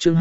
chương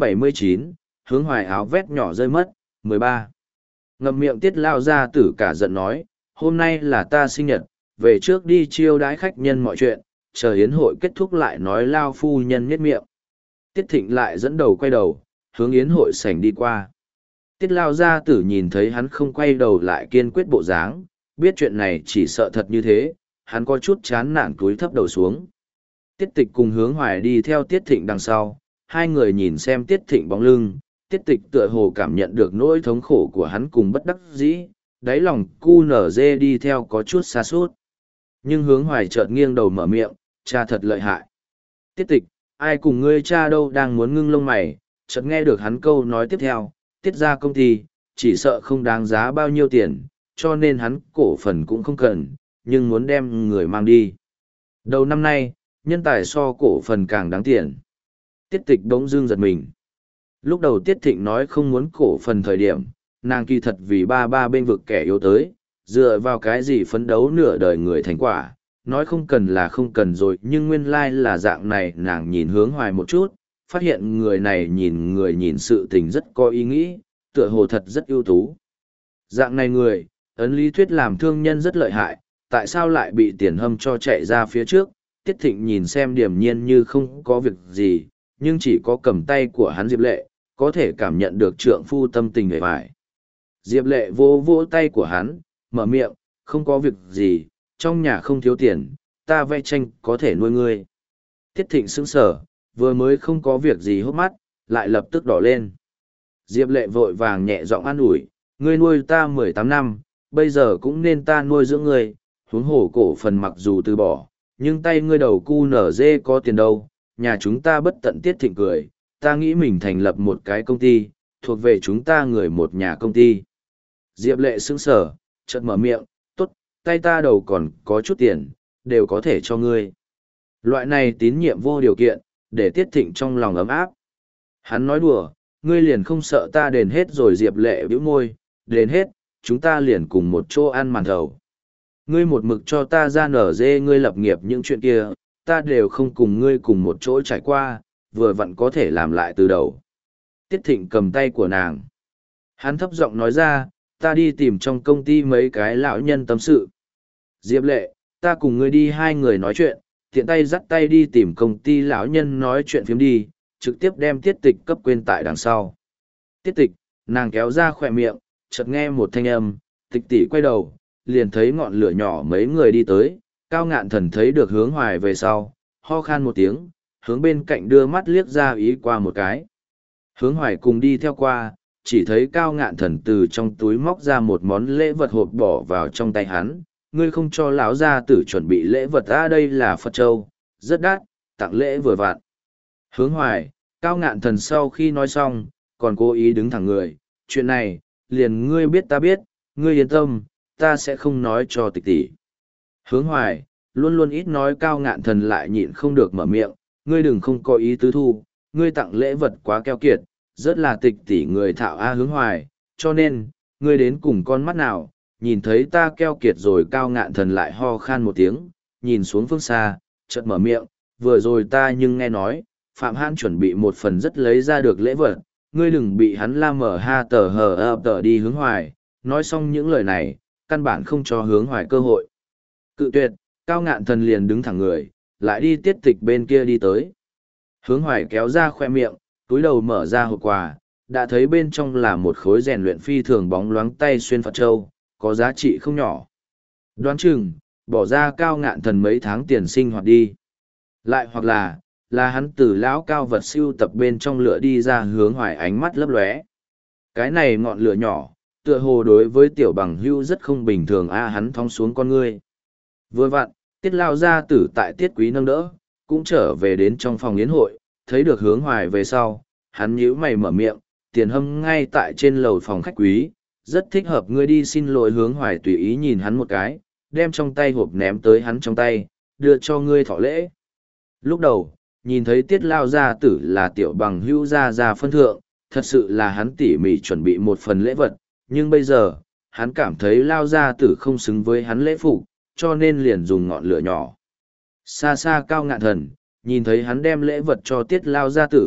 279, hướng hoài áo vét nhỏ rơi mất, 13. Ngậm miệng Tiết lao gia tử cả giận nói, hôm nay là ta sinh nhật, về trước đi chiêu đãi khách nhân mọi chuyện, chờ yến hội kết thúc lại nói lao phu nhân nhếch miệng. Tiết Thịnh lại dẫn đầu quay đầu, hướng yến hội sảnh đi qua. Tiết lao gia tử nhìn thấy hắn không quay đầu lại kiên quyết bộ dáng, biết chuyện này chỉ sợ thật như thế, hắn có chút chán nản cúi thấp đầu xuống. Tiết Tịch cùng Hướng Hoài đi theo Tiết Thịnh đằng sau, hai người nhìn xem Tiết Thịnh bóng lưng, Tiết Tịch tựa hồ cảm nhận được nỗi thống khổ của hắn cùng bất đắc dĩ, đáy lòng cu nở dê đi theo có chút xa sút. Nhưng Hướng Hoài chợt nghiêng đầu mở miệng, cha thật lợi hại. Tiết Tịch, ai cùng ngươi cha đâu đang muốn ngưng lông mày, chợt nghe được hắn câu nói tiếp theo, Tiết ra công ty, chỉ sợ không đáng giá bao nhiêu tiền, cho nên hắn cổ phần cũng không cần, nhưng muốn đem người mang đi. Đầu năm nay, nhân tài so cổ phần càng đáng tiền. Tiết Tịch bỗng dưng giật mình. Lúc đầu Tiết Thịnh nói không muốn cổ phần thời điểm, nàng kỳ thật vì ba bên vực kẻ yếu tới, dựa vào cái gì phấn đấu nửa đời người thành quả, nói không cần là không cần rồi, nhưng nguyên lai là dạng này. Nàng nhìn Hướng Hoài một chút, phát hiện người này nhìn sự tình rất có ý nghĩ, tựa hồ thật rất ưu tú. Dạng này người, ấn lý thuyết làm thương nhân rất lợi hại, tại sao lại bị tiền hâm cho chạy ra phía trước? Tiết Thịnh nhìn xem điềm nhiên như không có việc gì, nhưng chỉ có cầm tay của hắn Diệp Lệ, có thể cảm nhận được trượng phu tâm tình hề vải. Diệp Lệ vô vỗ tay của hắn, mở miệng, không có việc gì, trong nhà không thiếu tiền, ta vẽ tranh có thể nuôi ngươi. Tiết Thịnh sững sờ, vừa mới không có việc gì hốc mắt, lại lập tức đỏ lên. Diệp Lệ vội vàng nhẹ giọng an ủi, ngươi nuôi ta 18 năm, bây giờ cũng nên ta nuôi dưỡng ngươi, huống hồ cổ phần mặc dù từ bỏ, nhưng tay ngươi đầu cu nở dê có tiền đâu, nhà chúng ta bất tận. Tiết Thịnh cười, ta nghĩ mình thành lập một cái công ty, thuộc về chúng ta người một nhà công ty. Diệp Lệ sững sờ, chợt mở miệng, tốt, tay ta đầu còn có chút tiền, đều có thể cho ngươi. Loại này tín nhiệm vô điều kiện, để Tiết Thịnh trong lòng ấm áp. Hắn nói đùa, ngươi liền không sợ ta đền hết rồi? Diệp Lệ bĩu môi, đền hết, chúng ta liền cùng một chỗ ăn màn thầu. Ngươi một mực cho ta ra nở dê ngươi lập nghiệp những chuyện kia, ta đều không cùng ngươi cùng một chỗ trải qua, vừa vặn có thể làm lại từ đầu. Tiết Thịnh cầm tay của nàng. Hắn thấp giọng nói ra, ta đi tìm trong công ty mấy cái lão nhân tâm sự. Diệp Lệ, ta cùng ngươi đi, hai người nói chuyện, tiện tay dắt tay đi tìm công ty lão nhân nói chuyện phiếm đi, trực tiếp đem Tiết Tịch cấp quên tại đằng sau. Tiết Tịch, nàng kéo ra khỏe miệng, chợt nghe một thanh âm, Tịch tỷ quay đầu, liền thấy ngọn lửa nhỏ mấy người đi tới, Cao Ngạn Thần thấy được Hướng Hoài về sau, ho khan một tiếng, hướng bên cạnh đưa mắt liếc ra ý qua một cái. Hướng Hoài cùng đi theo qua, chỉ thấy Cao Ngạn Thần từ trong túi móc ra một món lễ vật hộp bỏ vào trong tay hắn, ngươi không cho lão gia tử chuẩn bị lễ vật à? Đây là Phật Châu, rất đắt, tặng lễ vừa vặn. Hướng Hoài, Cao Ngạn Thần sau khi nói xong, còn cố ý đứng thẳng người, chuyện này, liền ngươi biết ta biết, ngươi yên tâm, ta sẽ không nói cho Tịch tỷ. Hướng Hoài, luôn luôn ít nói. Cao Ngạn Thần lại nhịn không được mở miệng, ngươi đừng không có ý tứ thu, ngươi tặng lễ vật quá keo kiệt, rất là Tịch tỷ người thạo a. Hướng Hoài, cho nên, ngươi đến cùng con mắt nào, nhìn thấy ta keo kiệt rồi? Cao Ngạn Thần lại ho khan một tiếng, nhìn xuống phương xa, chợt mở miệng, vừa rồi ta nhưng nghe nói, Phạm Hãn chuẩn bị một phần rất lấy ra được lễ vật, ngươi đừng bị hắn la mở ha tờ hờ ập tờ đi. Hướng Hoài, nói xong những lời này, căn bản không cho Hướng Hoài cơ hội cự tuyệt. Cao Ngạn Thần liền đứng thẳng người, lại đi Tiết Tịch bên kia đi tới. Hướng Hoài kéo ra khoe miệng, túi đầu mở ra hộp quà, đã thấy bên trong là một khối rèn luyện phi thường bóng loáng tay xuyên Phật Châu, có giá trị không nhỏ. Đoán chừng, bỏ ra Cao Ngạn Thần mấy tháng tiền sinh hoạt đi. Lại hoặc là hắn từ lão cao vật siêu tập bên trong lửa đi ra. Hướng Hoài ánh mắt lấp lóe. Cái này ngọn lửa nhỏ, tựa hồ đối với tiểu bằng hưu rất không bình thường a. Hắn thong xuống con ngươi. Vừa vặn, Tiết lao gia tử tại Tiết Quý nâng đỡ, cũng trở về đến trong phòng yến hội, thấy được Hướng Hoài về sau, hắn nhíu mày mở miệng, tiền hâm ngay tại trên lầu phòng khách quý, rất thích hợp ngươi đi. Xin lỗi. Hướng Hoài tùy ý nhìn hắn một cái, đem trong tay hộp ném tới hắn trong tay, đưa cho ngươi thọ lễ. Lúc đầu, nhìn thấy Tiết lao gia tử là tiểu bằng hữu gia phân thượng, thật sự là hắn tỉ mỉ chuẩn bị một phần lễ vật, nhưng bây giờ, hắn cảm thấy lao gia tử không xứng với hắn lễ phục, cho nên liền dùng ngọn lửa nhỏ. Xa xa Cao Ngạn Thần, nhìn thấy hắn đem lễ vật cho Tiết lao gia tử,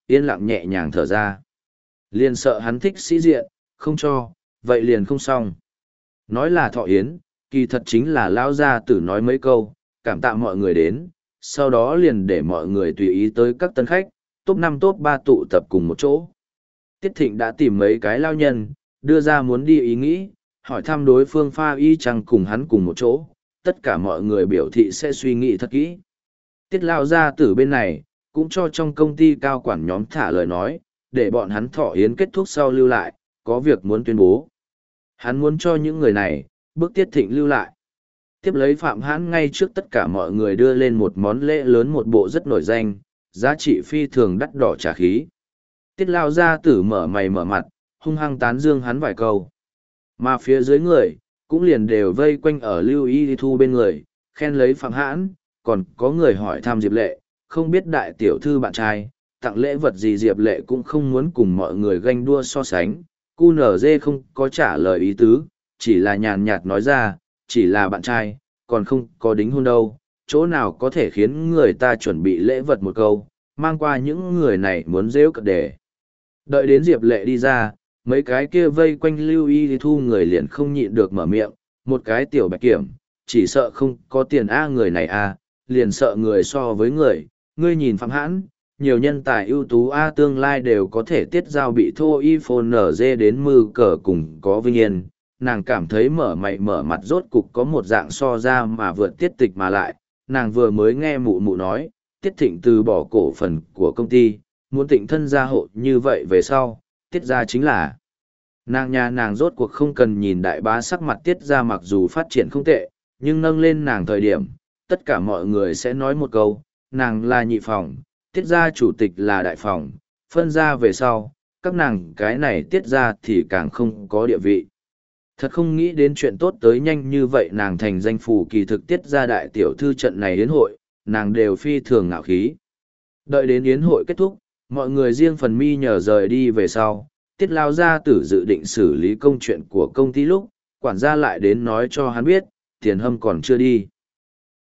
yên lặng nhẹ nhàng thở ra. Liền sợ hắn thích sĩ diện, không cho, vậy liền không xong. Nói là thọ yến, kỳ thật chính là lao gia tử nói mấy câu, cảm tạ mọi người đến, sau đó liền để mọi người tùy ý tới các tân khách, top 5 top 3 tụ tập cùng một chỗ. Tiết Thịnh đã tìm mấy cái lao nhân, đưa ra muốn đi ý nghĩ, hỏi thăm đối phương pha y chăng cùng hắn cùng một chỗ, tất cả mọi người biểu thị sẽ suy nghĩ thật kỹ. Tiết lao gia tử bên này, cũng cho trong công ty cao quản nhóm thả lời nói, để bọn hắn thọ yến kết thúc sau lưu lại, có việc muốn tuyên bố. Hắn muốn cho những người này, bước Tiết Thịnh lưu lại. Tiếp lấy Phạm Hãn ngay trước tất cả mọi người đưa lên một món lễ lớn, một bộ rất nổi danh, giá trị phi thường đắt đỏ trả khí. Tiết lao gia tử mở mày mở mặt, hung hăng tán dương hắn vài câu. Mà phía dưới người, cũng liền đều vây quanh ở Lưu Y Thu bên người, khen lấy Phạm Hãn, còn có người hỏi thăm Diệp Lệ, không biết đại tiểu thư bạn trai, tặng lễ vật gì. Diệp Lệ cũng không muốn cùng mọi người ganh đua so sánh, QNZ không có trả lời ý tứ, chỉ là nhàn nhạt nói ra, chỉ là bạn trai, còn không có đính hôn đâu, chỗ nào có thể khiến người ta chuẩn bị lễ vật một câu, mang qua những người này muốn rêu cợt để. Đợi đến Diệp Lệ đi ra, mấy cái kia vây quanh Lưu Y Thu người liền không nhịn được mở miệng, một cái tiểu bạch kiểm, chỉ sợ không có tiền người này liền sợ người so với người, ngươi nhìn Phạm Hãn, nhiều nhân tài ưu tú tương lai đều có thể tiết giao bị thô y phồn nở dê đến mư cờ cùng có vinh yên. Nàng cảm thấy mở mày mở mặt rốt cục có một dạng so ra mà vượt Tiết Tịch mà lại, nàng vừa mới nghe mụ mụ nói, Tiết Thịnh từ bỏ cổ phần của công ty, muốn Tịnh thân gia hộ như vậy về sau, Tiết ra chính là nàng nhà nàng rốt cuộc không cần nhìn đại bá sắc mặt Tiết ra, mặc dù phát triển không tệ, nhưng nâng lên nàng thời điểm, tất cả mọi người sẽ nói một câu, nàng là nhị phòng, Tiết ra chủ tịch là đại phòng, phân ra về sau, các nàng cái này Tiết ra thì càng không có địa vị. Thật không nghĩ đến chuyện tốt tới nhanh như vậy, nàng thành danh phủ kỳ thực Tiết ra đại tiểu thư trận này yến hội, nàng đều phi thường ngạo khí. Đợi đến yến hội kết thúc, mọi người riêng phần mi nhờ rời đi về sau, Tiết lao gia tử dự định xử lý công chuyện của công ty lúc, quản gia lại đến nói cho hắn biết, Tiền Hâm còn chưa đi.